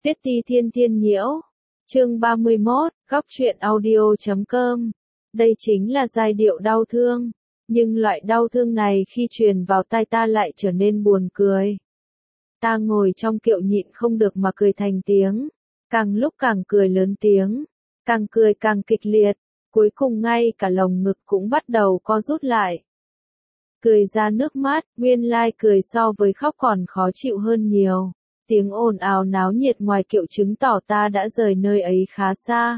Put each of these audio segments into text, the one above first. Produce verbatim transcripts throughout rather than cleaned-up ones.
Tuyết Ti Thiên Thiên Nhiễu. Chương ba mươi mốt, góc truyện audio chấm com. Đây chính là giai điệu đau thương, nhưng loại đau thương này khi truyền vào tai ta lại trở nên buồn cười. Ta ngồi trong kiệu nhịn không được mà cười thành tiếng, càng lúc càng cười lớn tiếng, càng cười càng kịch liệt, cuối cùng ngay cả lồng ngực cũng bắt đầu co rút lại. Cười ra nước mắt, nguyên lai cười so với khóc còn khó chịu hơn nhiều. Tiếng ồn ào náo nhiệt ngoài kiệu chứng tỏ ta đã rời nơi ấy khá xa.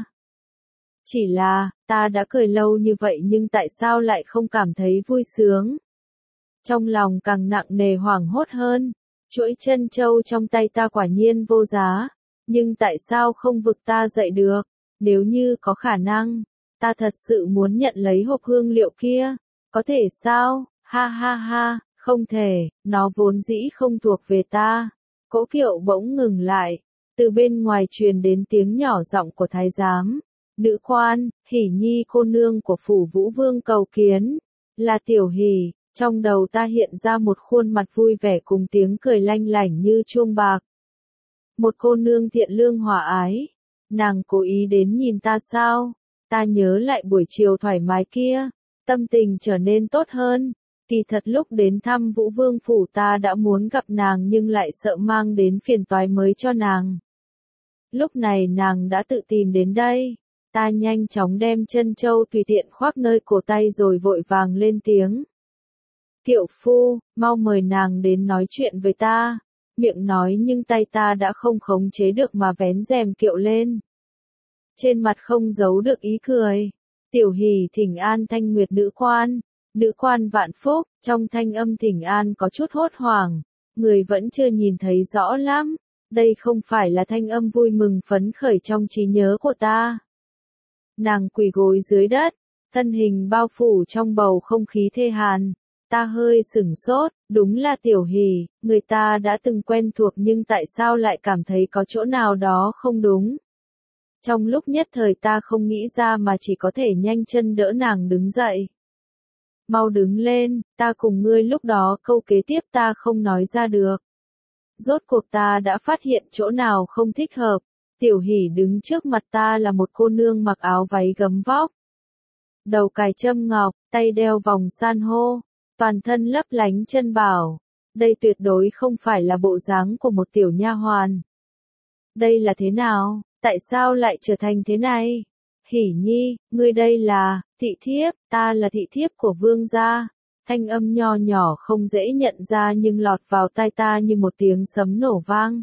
Chỉ là, ta đã cười lâu như vậy nhưng tại sao lại không cảm thấy vui sướng? Trong lòng càng nặng nề hoảng hốt hơn, chuỗi trân châu trong tay ta quả nhiên vô giá, nhưng tại sao không vực ta dậy được? Nếu như có khả năng, ta thật sự muốn nhận lấy hộp hương liệu kia, có thể sao? Ha ha ha, không thể, nó vốn dĩ không thuộc về ta. Cỗ kiệu bỗng ngừng lại, từ bên ngoài truyền đến tiếng nhỏ giọng của thái giám. Nữ quan, Hỉ Nhi cô nương của phủ Vũ Vương cầu kiến, là Tiểu Hỉ. Trong đầu ta hiện ra một khuôn mặt vui vẻ cùng tiếng cười lanh lảnh như chuông bạc. Một cô nương thiện lương hòa ái, nàng cố ý đến nhìn ta sao? Ta nhớ lại buổi chiều thoải mái kia, tâm tình trở nên tốt hơn. Kỳ thật lúc đến thăm Vũ Vương phủ ta đã muốn gặp nàng nhưng lại sợ mang đến phiền toái mới cho nàng. Lúc này nàng đã tự tìm đến đây, ta nhanh chóng đem trân châu tùy tiện khoác nơi cổ tay rồi vội vàng lên tiếng. Kiệu phu, mau mời nàng đến nói chuyện với ta. Miệng nói nhưng tay ta đã không khống chế được mà vén rèm kiệu lên. Trên mặt không giấu được ý cười. Tiểu Hỉ thỉnh an Thanh Nguyệt nữ quan. Nữ quan vạn phúc, trong thanh âm thỉnh an có chút hốt hoảng, người vẫn chưa nhìn thấy rõ lắm, đây không phải là thanh âm vui mừng phấn khởi trong trí nhớ của ta. Nàng quỳ gối dưới đất, thân hình bao phủ trong bầu không khí thê hàn, ta hơi sửng sốt, đúng là Tiểu Hỉ, người ta đã từng quen thuộc nhưng tại sao lại cảm thấy có chỗ nào đó không đúng. Trong lúc nhất thời ta không nghĩ ra mà chỉ có thể nhanh chân đỡ nàng đứng dậy. Mau đứng lên, ta cùng ngươi lúc đó câu kế tiếp ta không nói ra được. Rốt cuộc ta đã phát hiện chỗ nào không thích hợp. Tiểu Hỉ đứng trước mặt ta là một cô nương mặc áo váy gấm vóc. Đầu cài châm ngọc, tay đeo vòng san hô, toàn thân lấp lánh chân bảo. Đây tuyệt đối không phải là bộ dáng của một tiểu nha hoàn. Đây là thế nào? Tại sao lại trở thành thế này? Hỉ Nhi, ngươi đây là, thị thiếp, ta là thị thiếp của vương gia. Thanh âm nho nhỏ không dễ nhận ra nhưng lọt vào tai ta như một tiếng sấm nổ vang.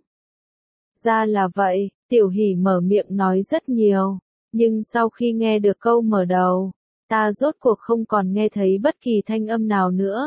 Ra là vậy, Tiểu Hỉ mở miệng nói rất nhiều, nhưng sau khi nghe được câu mở đầu, ta rốt cuộc không còn nghe thấy bất kỳ thanh âm nào nữa.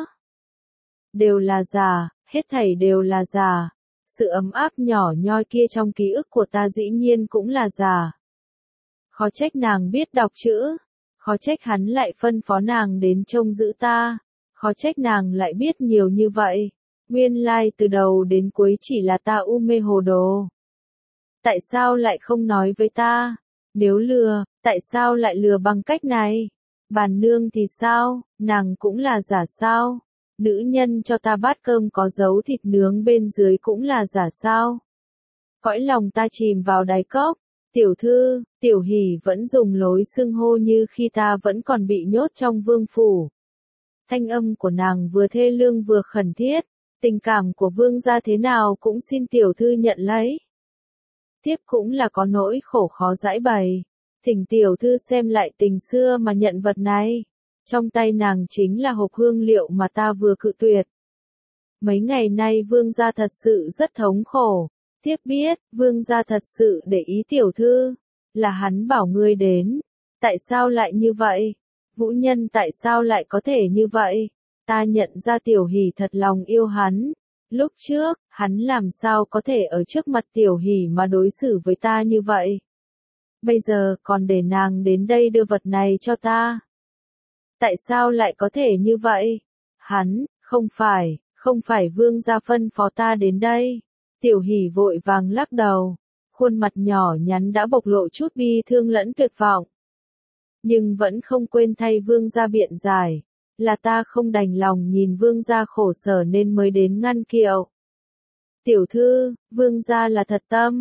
Đều là giả, hết thảy đều là giả. Sự ấm áp nhỏ nhoi kia trong ký ức của ta dĩ nhiên cũng là giả. Khó trách nàng biết đọc chữ, khó trách hắn lại phân phó nàng đến trông giữ ta, khó trách nàng lại biết nhiều như vậy, nguyên lai từ đầu đến cuối chỉ là ta u mê hồ đồ. Tại sao lại không nói với ta? Nếu lừa, tại sao lại lừa bằng cách này? Bàn nương thì sao, nàng cũng là giả sao? Nữ nhân cho ta bát cơm có dấu thịt nướng bên dưới cũng là giả sao? Cõi lòng ta chìm vào đáy cốc. Tiểu thư, Tiểu Hỉ vẫn dùng lối xưng hô như khi ta vẫn còn bị nhốt trong vương phủ. Thanh âm của nàng vừa thê lương vừa khẩn thiết, tình cảm của vương gia thế nào cũng xin tiểu thư nhận lấy. Tiếp cũng là có nỗi khổ khó giải bày, thỉnh tiểu thư xem lại tình xưa mà nhận vật này. Trong tay nàng chính là hộp hương liệu mà ta vừa cự tuyệt. Mấy ngày nay vương gia thật sự rất thống khổ. Tiếp biết, vương gia thật sự để ý tiểu thư, là hắn bảo ngươi đến. Tại sao lại như vậy? Vũ nhân tại sao lại có thể như vậy? Ta nhận ra Tiểu Hỉ thật lòng yêu hắn. Lúc trước, hắn làm sao có thể ở trước mặt Tiểu Hỉ mà đối xử với ta như vậy? Bây giờ còn để nàng đến đây đưa vật này cho ta. Tại sao lại có thể như vậy? Hắn, không phải, không phải vương gia phân phó ta đến đây. Tiểu Hỉ vội vàng lắc đầu, khuôn mặt nhỏ nhắn đã bộc lộ chút bi thương lẫn tuyệt vọng. Nhưng vẫn không quên thay vương gia biện giải, là ta không đành lòng nhìn vương gia khổ sở nên mới đến ngăn kiệu. Tiểu thư, vương gia là thật tâm,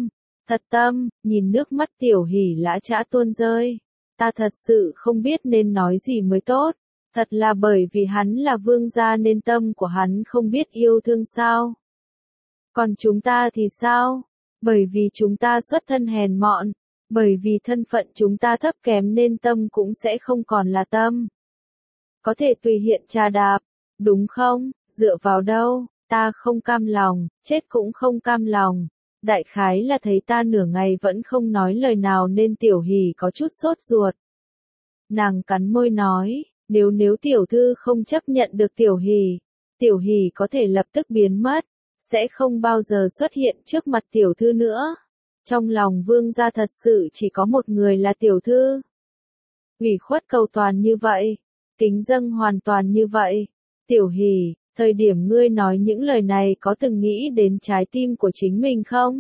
Thật tâm, nhìn nước mắt Tiểu Hỷ lã chã tuôn rơi. Ta thật sự không biết nên nói gì mới tốt. Thật là bởi vì hắn là vương gia nên tâm của hắn không biết yêu thương sao. Còn chúng ta thì sao? Bởi vì chúng ta xuất thân hèn mọn. Bởi vì thân phận chúng ta thấp kém nên tâm cũng sẽ không còn là tâm. Có thể tùy hiện trà đạp, đúng không? Dựa vào đâu? Ta không cam lòng, chết cũng không cam lòng. Đại khái là thấy ta nửa ngày vẫn không nói lời nào nên Tiểu Hỷ có chút sốt ruột. Nàng cắn môi nói, nếu nếu tiểu thư không chấp nhận được Tiểu Hỷ, Tiểu Hỷ có thể lập tức biến mất, sẽ không bao giờ xuất hiện trước mặt tiểu thư nữa. Trong lòng vương gia thật sự chỉ có một người là tiểu thư. Ủy khuất cầu toàn như vậy, kính dâng hoàn toàn như vậy. Tiểu Hỷ, thời điểm ngươi nói những lời này có từng nghĩ đến trái tim của chính mình không?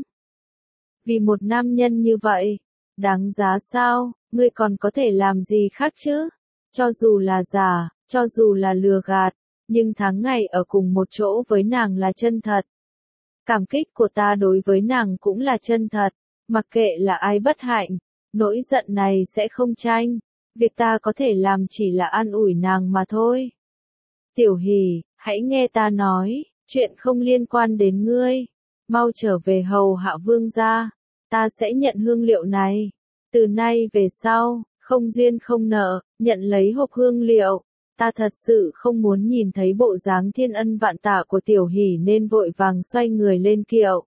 Vì một nam nhân như vậy, đáng giá sao, ngươi còn có thể làm gì khác chứ? Cho dù là giả, cho dù là lừa gạt, nhưng tháng ngày ở cùng một chỗ với nàng là chân thật. Cảm kích của ta đối với nàng cũng là chân thật, mặc kệ là ai bất hạnh, nỗi giận này sẽ không tranh, việc ta có thể làm chỉ là an ủi nàng mà thôi. Tiểu Hỷ, hãy nghe ta nói, chuyện không liên quan đến ngươi, mau trở về hầu hạ vương gia, ta sẽ nhận hương liệu này, từ nay về sau, không duyên không nợ, nhận lấy hộp hương liệu. Ta thật sự không muốn nhìn thấy bộ dáng thiên ân vạn tạ của Tiểu Hỷ nên vội vàng xoay người lên kiệu.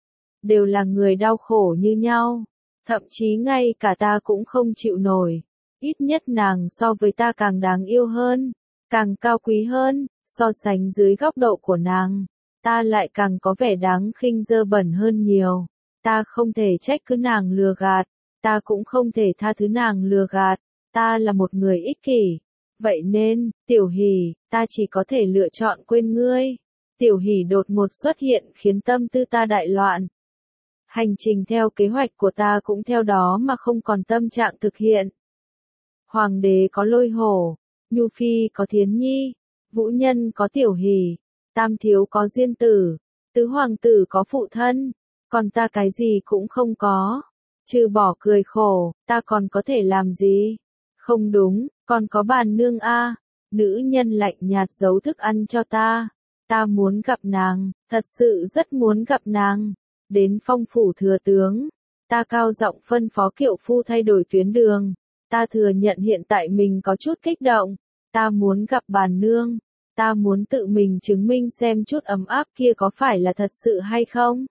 Đều là người đau khổ như nhau, thậm chí ngay cả ta cũng không chịu nổi. Ít nhất nàng so với ta càng đáng yêu hơn, càng cao quý hơn, so sánh dưới góc độ của nàng, ta lại càng có vẻ đáng khinh dơ bẩn hơn nhiều. Ta không thể trách cứ nàng lừa gạt, ta cũng không thể tha thứ nàng lừa gạt, ta là một người ích kỷ. Vậy nên, Tiểu Hỷ, ta chỉ có thể lựa chọn quên ngươi. Tiểu Hỷ đột ngột xuất hiện khiến tâm tư ta đại loạn. Hành trình theo kế hoạch của ta cũng theo đó mà không còn tâm trạng thực hiện. Hoàng đế có Lôi Hổ, Nhu Phi có Thiến Nhi, Vũ Nhân có Tiểu Hỷ, Tam Thiếu có Diên Tử, Tứ Hoàng tử có phụ thân, còn ta cái gì cũng không có. Trừ bỏ cười khổ, ta còn có thể làm gì? Không đúng, còn có bàn nương a, nữ nhân lạnh nhạt giấu thức ăn cho ta. Ta muốn gặp nàng, thật sự rất muốn gặp nàng. Đến phong phủ thừa tướng, ta cao giọng phân phó kiệu phu thay đổi tuyến đường. Ta thừa nhận hiện tại mình có chút kích động. Ta muốn gặp bàn nương, ta muốn tự mình chứng minh xem chút ấm áp kia có phải là thật sự hay không.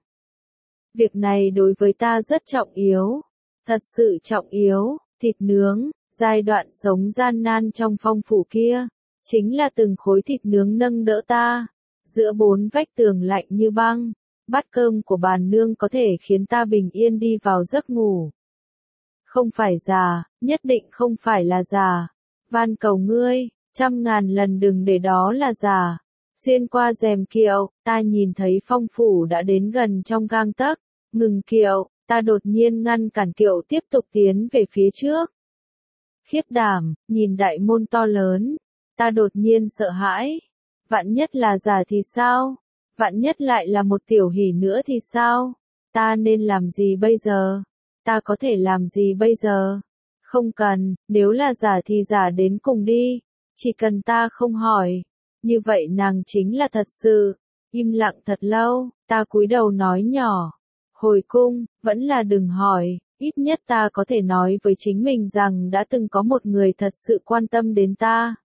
Việc này đối với ta rất trọng yếu, thật sự trọng yếu. Thịt nướng, giai đoạn sống gian nan trong phong phủ kia, chính là từng khối thịt nướng nâng đỡ ta, giữa bốn vách tường lạnh như băng, bát cơm của bàn nương có thể khiến ta bình yên đi vào giấc ngủ. Không phải già, nhất định không phải là già, van cầu ngươi, trăm ngàn lần đừng để đó là già. Xuyên qua rèm kiệu, ta nhìn thấy phong phủ đã đến gần trong gang tấc, ngừng kiệu, ta đột nhiên ngăn cản kiệu tiếp tục tiến về phía trước. Khiếp đảm, nhìn đại môn to lớn, ta đột nhiên sợ hãi. Vạn nhất là giả thì sao? Vạn nhất lại là một Tiểu Hỷ nữa thì sao? Ta nên làm gì bây giờ? Ta có thể làm gì bây giờ? Không cần, nếu là giả thì giả đến cùng đi, chỉ cần ta không hỏi. Như vậy nàng chính là thật sự. Im lặng thật lâu, ta cúi đầu nói nhỏ. Hồi cung, vẫn là đừng hỏi. Ít nhất ta có thể nói với chính mình rằng đã từng có một người thật sự quan tâm đến ta.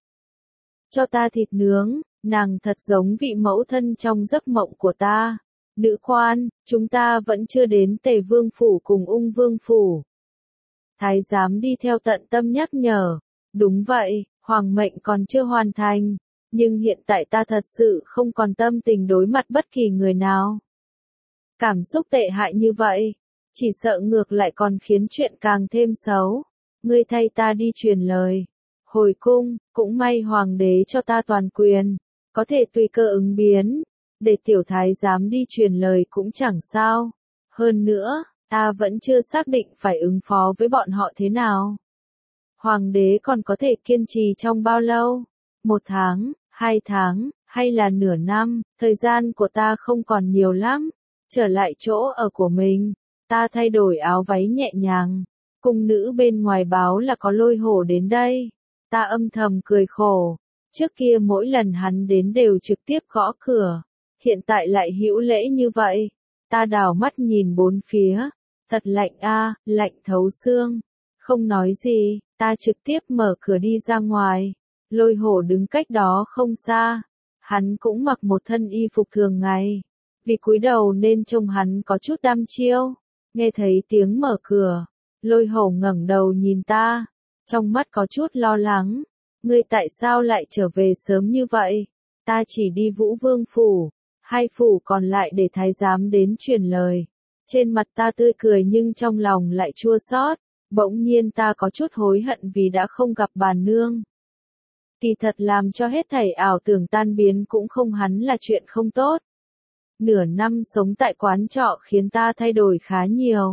Cho ta thịt nướng, nàng thật giống vị mẫu thân trong giấc mộng của ta. Nữ quan, chúng ta vẫn chưa đến Tề Vương Phủ cùng Ung Vương Phủ. Thái giám đi theo tận tâm nhắc nhở. Đúng vậy, hoàng mệnh còn chưa hoàn thành, nhưng hiện tại ta thật sự không còn tâm tình đối mặt bất kỳ người nào. Cảm xúc tệ hại như vậy, chỉ sợ ngược lại còn khiến chuyện càng thêm xấu. Ngươi thay ta đi truyền lời. Hồi cung, cũng may hoàng đế cho ta toàn quyền, có thể tùy cơ ứng biến, để tiểu thái giám đi truyền lời cũng chẳng sao. Hơn nữa, ta vẫn chưa xác định phải ứng phó với bọn họ thế nào. Hoàng đế còn có thể kiên trì trong bao lâu? Một tháng, hai tháng, hay là nửa năm? Thời gian của ta không còn nhiều lắm. Trở lại chỗ ở của mình, Ta thay đổi áo váy nhẹ nhàng. Cung nữ bên ngoài báo là có Lôi Hổ đến đây. Ta âm thầm cười khổ. Trước kia mỗi lần hắn đến đều trực tiếp gõ cửa. Hiện tại lại hữu lễ như vậy. Ta đảo mắt nhìn bốn phía. Thật lạnh a, lạnh thấu xương. Không nói gì, ta trực tiếp mở cửa đi ra ngoài. Lôi Hổ đứng cách đó không xa. Hắn cũng mặc một thân y phục thường ngày. Vì cúi đầu nên trông hắn có chút đăm chiêu. Nghe thấy tiếng mở cửa. Lôi Hổ ngẩng đầu nhìn ta. Trong mắt có chút lo lắng. Ngươi tại sao lại trở về sớm như vậy? Ta chỉ đi Vũ Vương phủ. Hai phủ còn lại để thái giám đến truyền lời. Trên mặt ta tươi cười nhưng trong lòng lại chua xót. Bỗng nhiên ta có chút hối hận vì đã không gặp bà nương. Kỳ thật làm cho hết thảy ảo tưởng tan biến cũng không hẳn là chuyện không tốt. Nửa năm sống tại quán trọ khiến ta thay đổi khá nhiều.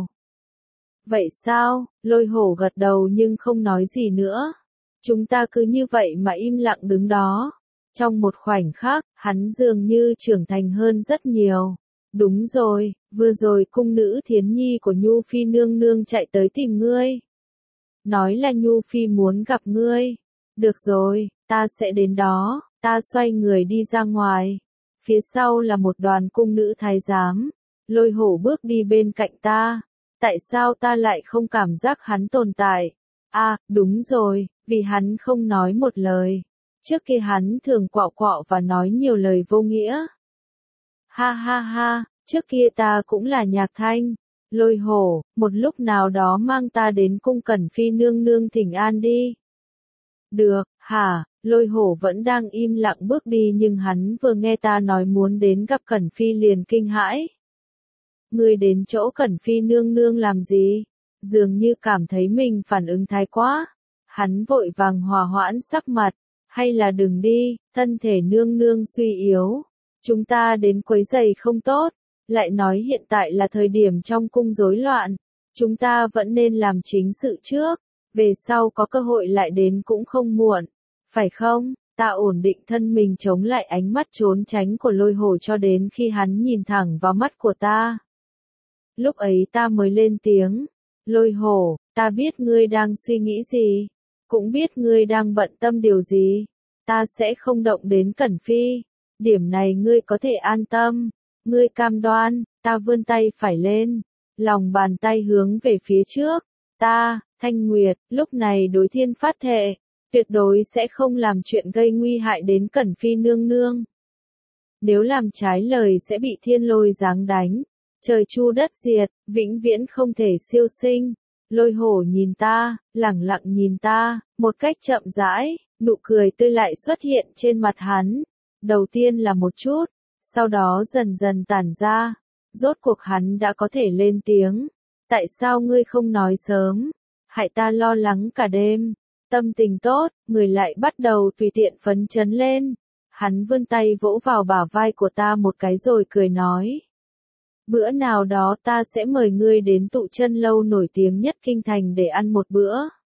Vậy sao? Lôi Hổ gật đầu nhưng không nói gì nữa. Chúng ta cứ như vậy mà im lặng đứng đó. Trong một khoảnh khắc, hắn dường như trưởng thành hơn rất nhiều. Đúng rồi, vừa rồi cung nữ Thiến Nhi của Nhu Phi nương nương chạy tới tìm ngươi. Nói là Nhu Phi muốn gặp ngươi. Được rồi, ta sẽ đến đó. Ta xoay người đi ra ngoài. Phía sau là một đoàn cung nữ thái giám. Lôi Hổ bước đi bên cạnh ta. Tại sao ta lại không cảm giác hắn tồn tại? À, đúng rồi, vì hắn không nói một lời. Trước kia hắn thường quạo quạo và nói nhiều lời vô nghĩa. Ha ha ha, trước kia ta cũng là Nhạc Thanh. Lôi Hổ, một lúc nào đó mang ta đến cung Cẩn Phi nương nương thỉnh an đi. Được, hả? Lôi Hổ vẫn đang im lặng bước đi nhưng hắn vừa nghe ta nói muốn đến gặp Cẩn Phi liền kinh hãi. Ngươi đến chỗ Cẩn Phi nương nương làm gì? Dường như cảm thấy mình phản ứng thái quá. Hắn vội vàng hòa hoãn sắc mặt. Hay là đừng đi, thân thể nương nương suy yếu. Chúng ta đến quấy giày không tốt. Lại nói hiện tại là thời điểm trong cung rối loạn. Chúng ta vẫn nên làm chính sự trước. Về sau có cơ hội lại đến cũng không muộn. Phải không? Ta ổn định thân mình chống lại ánh mắt trốn tránh của Lôi Hổ cho đến khi hắn nhìn thẳng vào mắt của ta. Lúc ấy ta mới lên tiếng. Lôi Hổ, ta biết ngươi đang suy nghĩ gì. Cũng biết ngươi đang bận tâm điều gì. Ta sẽ không động đến Cẩn Phi. Điểm này ngươi có thể an tâm. Ngươi cam đoan. Ta vươn tay phải lên. Lòng bàn tay hướng về phía trước. Ta, Thanh Nguyệt, lúc này đối thiên phát thệ. Tuyệt đối sẽ không làm chuyện gây nguy hại đến Cẩn Phi nương nương. Nếu làm trái lời sẽ bị thiên lôi giáng đánh. Trời chu đất diệt, vĩnh viễn không thể siêu sinh. Lôi Hổ nhìn ta, lẳng lặng nhìn ta, một cách chậm rãi, nụ cười tươi lại xuất hiện trên mặt hắn. Đầu tiên là một chút, sau đó dần dần tản ra. Rốt cuộc hắn đã có thể lên tiếng. Tại sao ngươi không nói sớm? Hại ta lo lắng cả đêm. Tâm tình tốt, người lại bắt đầu tùy tiện phấn chấn lên. Hắn vươn tay vỗ vào bả vai của ta một cái rồi cười nói. Bữa nào đó ta sẽ mời ngươi đến Tụ Chân lâu nổi tiếng nhất kinh thành để ăn một bữa.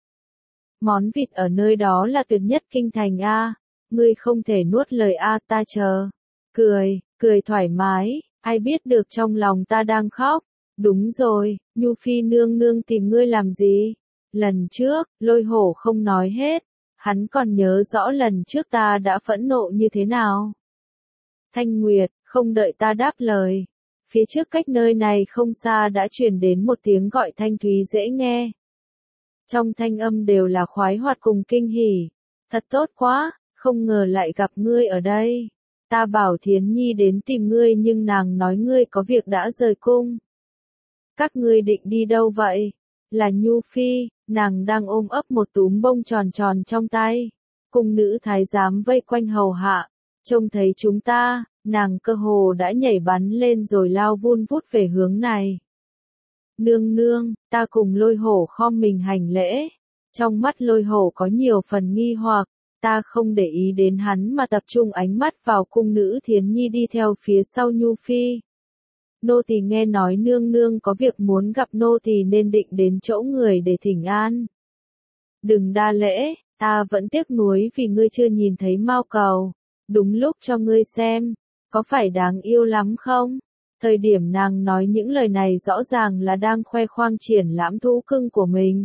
Món vịt ở nơi đó là tuyệt nhất kinh thành a. Ngươi không thể nuốt lời a, ta chờ. Cười, cười thoải mái, ai biết được trong lòng ta đang khóc. Đúng rồi, Nhu Phi nương nương tìm ngươi làm gì? Lần trước, Lôi Hổ không nói hết. Hắn còn nhớ rõ lần trước ta đã phẫn nộ như thế nào. Thanh Nguyệt, không đợi ta đáp lời. Phía trước cách nơi này không xa đã truyền đến một tiếng gọi thanh thúy dễ nghe. Trong thanh âm đều là khoái hoạt cùng kinh hỉ. Thật tốt quá, không ngờ lại gặp ngươi ở đây. Ta bảo Thiến Nhi đến tìm ngươi nhưng nàng nói ngươi có việc đã rời cung. Các ngươi định đi đâu vậy? Là Nhu Phi, nàng đang ôm ấp một túm bông tròn tròn trong tay. Cung nữ thái giám vây quanh hầu hạ. Trông thấy chúng ta, nàng cơ hồ đã nhảy bắn lên rồi lao vun vút về hướng này. Nương nương, ta cùng Lôi Hổ khom mình hành lễ. Trong mắt Lôi Hổ có nhiều phần nghi hoặc, ta không để ý đến hắn mà tập trung ánh mắt vào cung nữ Thiến Nhi đi theo phía sau Nhu Phi. Nô tỳ nghe nói nương nương có việc muốn gặp nô tỳ nên định đến chỗ người để thỉnh an. Đừng đa lễ, ta vẫn tiếc nuối vì ngươi chưa nhìn thấy Mao Cầu. Đúng lúc cho ngươi xem, có phải đáng yêu lắm không? Thời điểm nàng nói những lời này rõ ràng là đang khoe khoang triển lãm thú cưng của mình.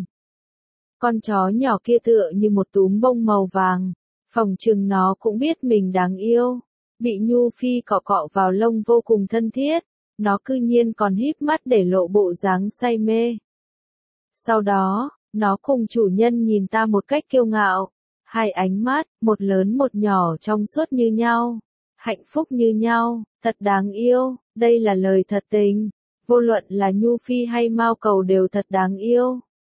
Con chó nhỏ kia tựa như một túm bông màu vàng, phỏng chừng nó cũng biết mình đáng yêu. Bị Nhu Phi cọ cọ vào lông vô cùng thân thiết, nó cư nhiên còn híp mắt để lộ bộ dáng say mê. Sau đó, nó cùng chủ nhân nhìn ta một cách kiêu ngạo, hai ánh mắt, một lớn một nhỏ trong suốt như nhau, hạnh phúc như nhau, thật đáng yêu, đây là lời thật tình, vô luận là Nhu Phi hay Mao Cầu đều thật đáng yêu.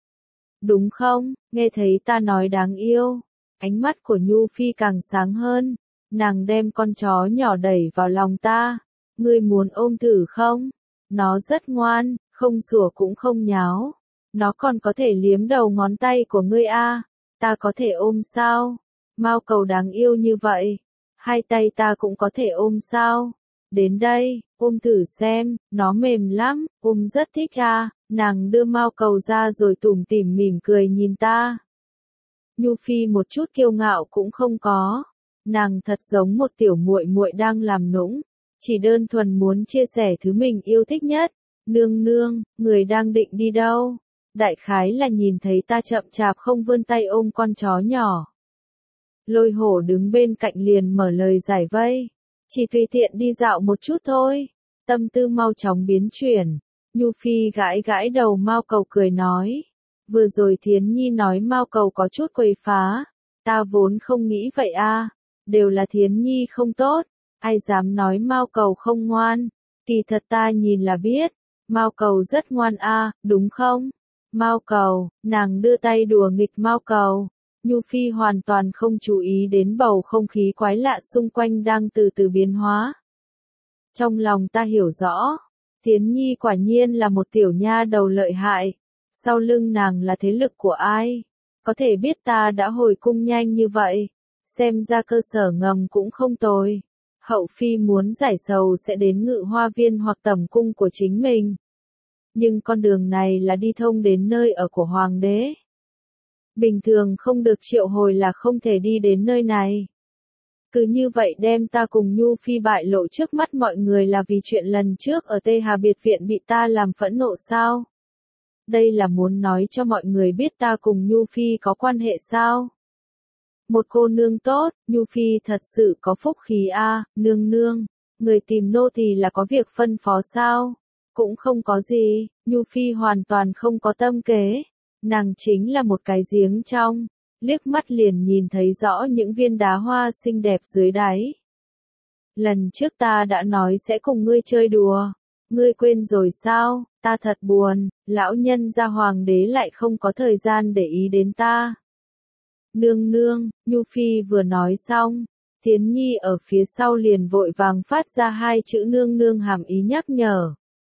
Đúng không, nghe thấy ta nói đáng yêu, ánh mắt của Nhu Phi càng sáng hơn, nàng đem con chó nhỏ đẩy vào lòng ta, ngươi muốn ôm thử không? Nó rất ngoan, không sủa cũng không nháo, nó còn có thể liếm đầu ngón tay của ngươi a, ta có thể ôm sao? Mao Cầu đáng yêu như vậy, hai tay ta cũng có thể ôm sao? Đến đây, ôm thử xem, nó mềm lắm, ôm rất thích à, nàng đưa Mao Cầu ra rồi tủm tỉm mỉm cười nhìn ta. Nhu Phi một chút kiêu ngạo cũng không có, nàng thật giống một tiểu muội muội đang làm nũng, chỉ đơn thuần muốn chia sẻ thứ mình yêu thích nhất. Nương nương, người đang định đi đâu? Đại khái là nhìn thấy ta chậm chạp không vươn tay ôm con chó nhỏ. Lôi Hổ đứng bên cạnh liền mở lời giải vây. Chỉ tùy tiện đi dạo một chút thôi. Tâm tư mau chóng biến chuyển. Nhu Phi gãi gãi đầu Mao Cầu cười nói. Vừa rồi Thiến Nhi nói Mao Cầu có chút quấy phá. Ta vốn không nghĩ vậy a, đều là Thiến Nhi không tốt. Ai dám nói Mao Cầu không ngoan. Kỳ thật ta nhìn là biết. Mao Cầu rất ngoan a, đúng không? Mao Cầu, nàng đưa tay đùa nghịch Mao Cầu. Nhu Phi hoàn toàn không chú ý đến bầu không khí quái lạ xung quanh đang từ từ biến hóa. Trong lòng ta hiểu rõ, Thiến Nhi quả nhiên là một tiểu nha đầu lợi hại. Sau lưng nàng là thế lực của ai? Có thể biết ta đã hồi cung nhanh như vậy. Xem ra cơ sở ngầm cũng không tồi. Hậu Phi muốn giải sầu sẽ đến Ngự Hoa Viên hoặc tẩm cung của chính mình. Nhưng con đường này là đi thông đến nơi ở của Hoàng đế. Bình thường không được triệu hồi là không thể đi đến nơi này. Cứ như vậy đem ta cùng Nhu Phi bại lộ trước mắt mọi người là vì chuyện lần trước ở Tê Hà Biệt Viện bị ta làm phẫn nộ sao? Đây là muốn nói cho mọi người biết ta cùng Nhu Phi có quan hệ sao? Một cô nương tốt, Nhu Phi thật sự có phúc khí a, à, nương nương, người tìm nô tỳ là có việc phân phó sao? Cũng không có gì, Nhu Phi hoàn toàn không có tâm kế. Nàng chính là một cái giếng trong, liếc mắt liền nhìn thấy rõ những viên đá hoa xinh đẹp dưới đáy. Lần trước ta đã nói sẽ cùng ngươi chơi đùa, ngươi quên rồi sao? Ta thật buồn, lão nhân gia Hoàng đế lại không có thời gian để ý đến ta. Nương nương, Nhu Phi vừa nói xong, Thiến Nhi ở phía sau liền vội vàng phát ra hai chữ nương nương hàm ý nhắc nhở.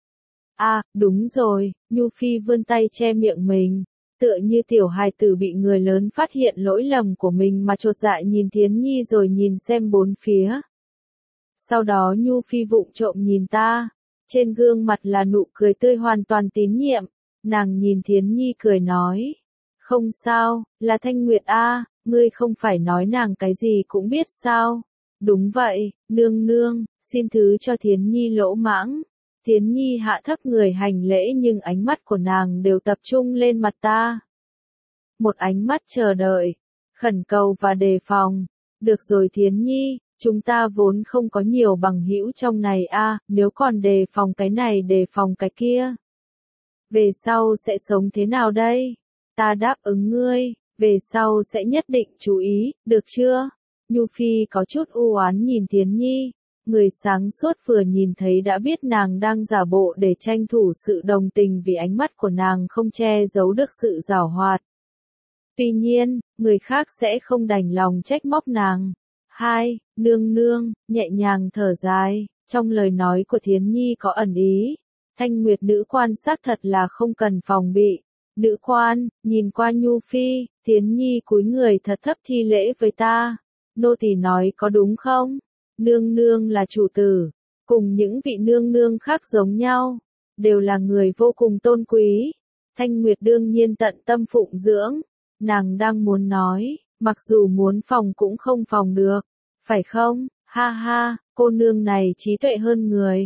À, đúng rồi, Nhu Phi vươn tay che miệng mình, tựa như tiểu hài tử bị người lớn phát hiện lỗi lầm của mình mà chột dạ nhìn Thiến Nhi rồi nhìn xem bốn phía. Sau đó Nhu Phi vụng trộm nhìn ta, trên gương mặt là nụ cười tươi hoàn toàn tín nhiệm, nàng nhìn Thiến Nhi cười nói. Không sao, là Thanh Nguyệt a, ngươi không phải nói nàng cái gì cũng biết sao? Đúng vậy, nương nương, xin thứ cho Thiến Nhi lỗ mãng. Thiến Nhi hạ thấp người hành lễ nhưng ánh mắt của nàng đều tập trung lên mặt ta. Một ánh mắt chờ đợi, khẩn cầu và đề phòng. Được rồi Thiến Nhi, chúng ta vốn không có nhiều bằng hữu trong này a, nếu còn đề phòng cái này đề phòng cái kia. Về sau sẽ sống thế nào đây? Ta đáp ứng ngươi, về sau sẽ nhất định chú ý, được chưa? Nhu Phi có chút u oán nhìn Thiến Nhi. Người sáng suốt vừa nhìn thấy đã biết nàng đang giả bộ để tranh thủ sự đồng tình vì ánh mắt của nàng không che giấu được sự giảo hoạt. Tuy nhiên, người khác sẽ không đành lòng trách móc nàng. Hai, nương nương, nhẹ nhàng thở dài, trong lời nói của Thiến Nhi có ẩn ý. Thanh Nguyệt nữ quan xác thật là không cần phòng bị. Nữ quan, nhìn qua Nhu Phi, Thiến Nhi cúi người thật thấp thi lễ với ta. Nô tỳ nói có đúng không? Nương nương là chủ tử, cùng những vị nương nương khác giống nhau, đều là người vô cùng tôn quý. Thanh Nguyệt đương nhiên tận tâm phụng dưỡng, nàng đang muốn nói, mặc dù muốn phòng cũng không phòng được, phải không? Ha ha, cô nương này trí tuệ hơn người.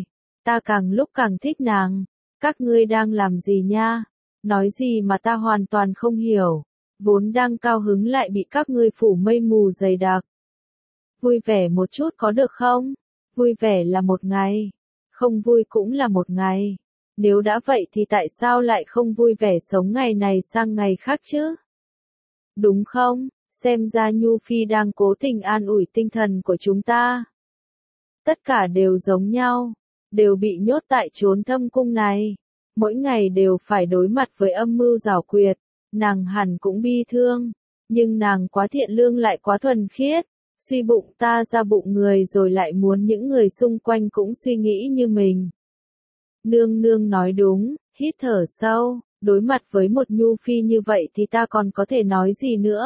Ta càng lúc càng thích nàng. Các ngươi đang làm gì nha? Nói gì mà ta hoàn toàn không hiểu. Vốn đang cao hứng lại bị các ngươi phủ mây mù dày đặc. Vui vẻ một chút có được không? Vui vẻ là một ngày. Không vui cũng là một ngày. Nếu đã vậy thì tại sao lại không vui vẻ sống ngày này sang ngày khác chứ? Đúng không? Xem ra Nhu Phi đang cố tình an ủi tinh thần của chúng ta. Tất cả đều giống nhau. Đều bị nhốt tại chốn thâm cung này. Mỗi ngày đều phải đối mặt với âm mưu giảo quyệt. Nàng hẳn cũng bi thương. Nhưng nàng quá thiện lương lại quá thuần khiết. Suy bụng ta ra bụng người rồi lại muốn những người xung quanh cũng suy nghĩ như mình. Nương nương nói đúng, hít thở sâu, đối mặt với một Nhu Phi như vậy thì ta còn có thể nói gì nữa?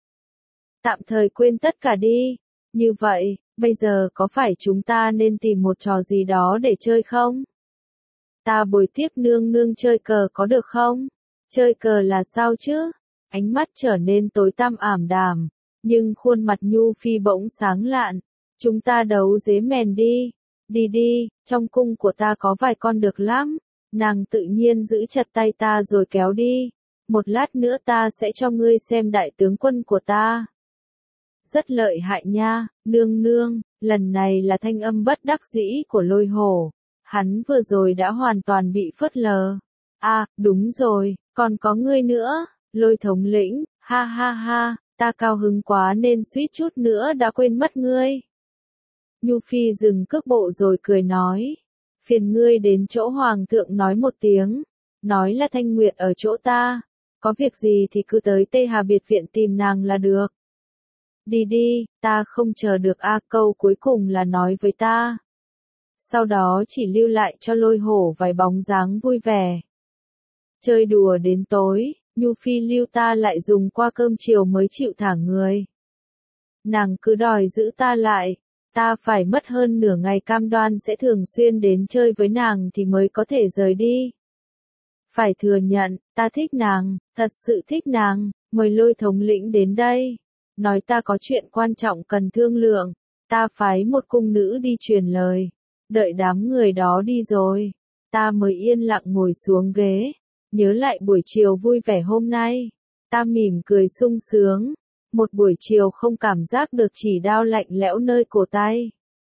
Tạm thời quên tất cả đi. Như vậy, bây giờ có phải chúng ta nên tìm một trò gì đó để chơi không? Ta bồi tiếp nương nương chơi cờ có được không? Chơi cờ là sao chứ? Ánh mắt trở nên tối tăm ảm đạm, nhưng khuôn mặt Nhu Phi bỗng sáng lạn. Chúng ta đấu dế mèn đi. Đi đi, trong cung của ta có vài con được lắm. Nàng tự nhiên giữ chặt tay ta rồi kéo đi. Một lát nữa ta sẽ cho ngươi xem đại tướng quân của ta. Rất lợi hại nha, nương nương, lần này là thanh âm bất đắc dĩ của Lôi Hổ. Hắn vừa rồi đã hoàn toàn bị phớt lờ. À, đúng rồi, còn có ngươi nữa, Lôi thống lĩnh, ha ha ha, ta cao hứng quá nên suýt chút nữa đã quên mất ngươi. Nhu Phi dừng cước bộ rồi cười nói. Phiền ngươi đến chỗ hoàng thượng nói một tiếng. Nói là Thanh Nguyệt ở chỗ ta. Có việc gì thì cứ tới Tê Hà biệt viện tìm nàng là được. Đi đi, ta không chờ được a câu cuối cùng là nói với ta. Sau đó chỉ lưu lại cho Lôi Hổ vài bóng dáng vui vẻ. Chơi đùa đến tối, Nhu Phi lưu ta lại dùng qua cơm chiều mới chịu thả người. Nàng cứ đòi giữ ta lại. Ta phải mất hơn nửa ngày cam đoan sẽ thường xuyên đến chơi với nàng thì mới có thể rời đi. Phải thừa nhận, ta thích nàng, thật sự thích nàng, mời Lôi thống lĩnh đến đây. Nói ta có chuyện quan trọng cần thương lượng, ta phái một cung nữ đi truyền lời. Đợi đám người đó đi rồi, ta mới yên lặng ngồi xuống ghế, nhớ lại buổi chiều vui vẻ hôm nay. Ta mỉm cười sung sướng. Một buổi chiều không cảm giác được chỉ đau lạnh lẽo nơi cổ tay.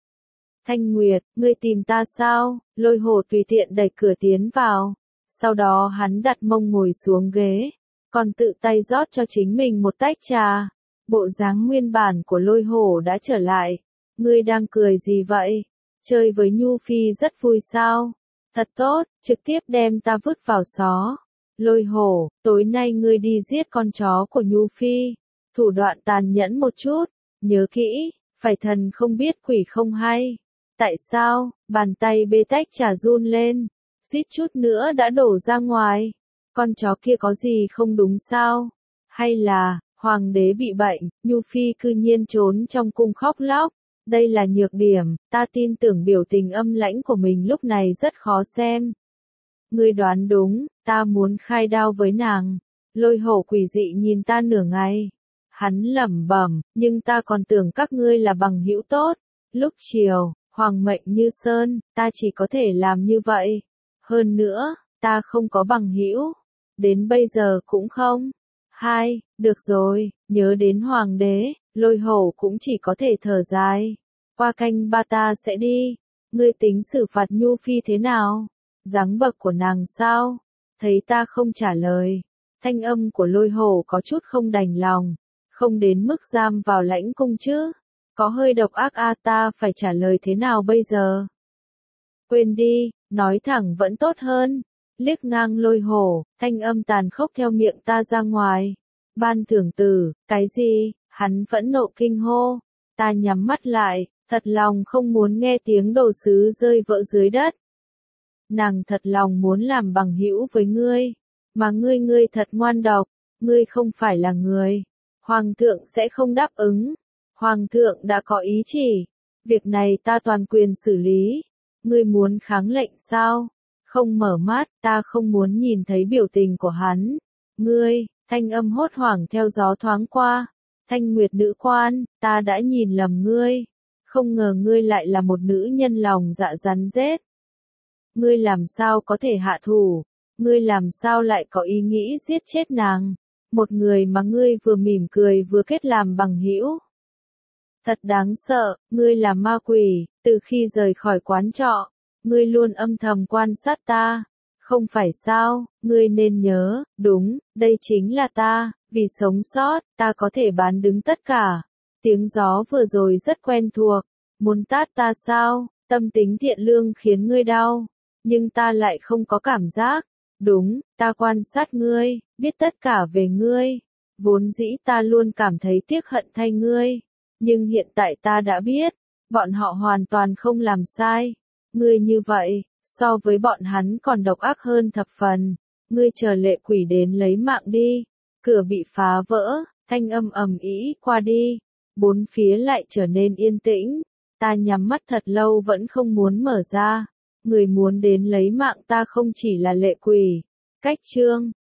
Thanh Nguyệt, ngươi tìm ta sao? Lôi Hổ tùy tiện đẩy cửa tiến vào. Sau đó hắn đặt mông ngồi xuống ghế, còn tự tay rót cho chính mình một tách trà. Bộ dáng nguyên bản của Lôi Hổ đã trở lại. Ngươi đang cười gì vậy? Chơi với Nhu Phi rất vui sao? Thật tốt, trực tiếp đem ta vứt vào xó. Lôi Hổ, tối nay ngươi đi giết con chó của Nhu Phi. Thủ đoạn tàn nhẫn một chút, nhớ kỹ, phải thần không biết quỷ không hay. Tại sao? Bàn tay bê tách trà run lên, suýt chút nữa đã đổ ra ngoài. Con chó kia có gì không đúng sao? Hay là, hoàng đế bị bệnh, Nhu Phi cư nhiên trốn trong cung khóc lóc? Đây là nhược điểm, ta tin tưởng biểu tình âm lãnh của mình lúc này rất khó xem. Ngươi đoán đúng, ta muốn khai đao với nàng. Lôi Hổ quỷ dị nhìn ta nửa ngày. Hắn lẩm bẩm, nhưng ta còn tưởng các ngươi là bằng hữu tốt. Lúc chiều, hoàng mệnh như sơn, ta chỉ có thể làm như vậy. Hơn nữa, ta không có bằng hữu. Đến bây giờ cũng không. Hai, được rồi, nhớ đến hoàng đế, Lôi Hổ cũng chỉ có thể thở dài. Qua canh ba ta sẽ đi. Ngươi tính xử phạt Nhu Phi thế nào? Dáng bậc của nàng sao? Thấy ta không trả lời. Thanh âm của Lôi Hổ có chút không đành lòng. Không đến mức giam vào lãnh cung chứ. Có hơi độc ác a ta phải trả lời thế nào bây giờ? Quên đi, nói thẳng vẫn tốt hơn. Liếc ngang Lôi Hổ, thanh âm tàn khốc theo miệng ta ra ngoài. Ban thưởng tử, cái gì? Hắn phẫn nộ kinh hô. Ta nhắm mắt lại, thật lòng không muốn nghe tiếng đồ sứ rơi vỡ dưới đất. Nàng thật lòng muốn làm bằng hữu với ngươi. Mà ngươi ngươi thật ngoan độc, ngươi không phải là người. Hoàng thượng sẽ không đáp ứng. Hoàng thượng đã có ý chỉ. Việc này ta toàn quyền xử lý. Ngươi muốn kháng lệnh sao? Không mở mắt, ta không muốn nhìn thấy biểu tình của hắn. Ngươi, thanh âm hốt hoảng theo gió thoáng qua. Thanh Nguyệt nữ quan, ta đã nhìn lầm ngươi. Không ngờ ngươi lại là một nữ nhân lòng dạ rắn rết. Ngươi làm sao có thể hạ thủ? Ngươi làm sao lại có ý nghĩ giết chết nàng? Một người mà ngươi vừa mỉm cười vừa kết làm bằng hữu. Thật đáng sợ, ngươi là ma quỷ, từ khi rời khỏi quán trọ, ngươi luôn âm thầm quan sát ta. Không phải sao, ngươi nên nhớ, đúng, đây chính là ta, vì sống sót, ta có thể bán đứng tất cả. Tiếng gió vừa rồi rất quen thuộc, muốn tát ta sao, tâm tính thiện lương khiến ngươi đau, nhưng ta lại không có cảm giác. Đúng, ta quan sát ngươi, biết tất cả về ngươi. Vốn dĩ ta luôn cảm thấy tiếc hận thay ngươi, nhưng hiện tại ta đã biết, bọn họ hoàn toàn không làm sai. Ngươi như vậy, so với bọn hắn còn độc ác hơn thập phần. Ngươi chờ lệ quỷ đến lấy mạng đi. Cửa bị phá vỡ, thanh âm ầm ĩ qua đi. Bốn phía lại trở nên yên tĩnh. Ta nhắm mắt thật lâu vẫn không muốn mở ra. Người muốn đến lấy mạng ta không chỉ là lệ quỷ. Cách chương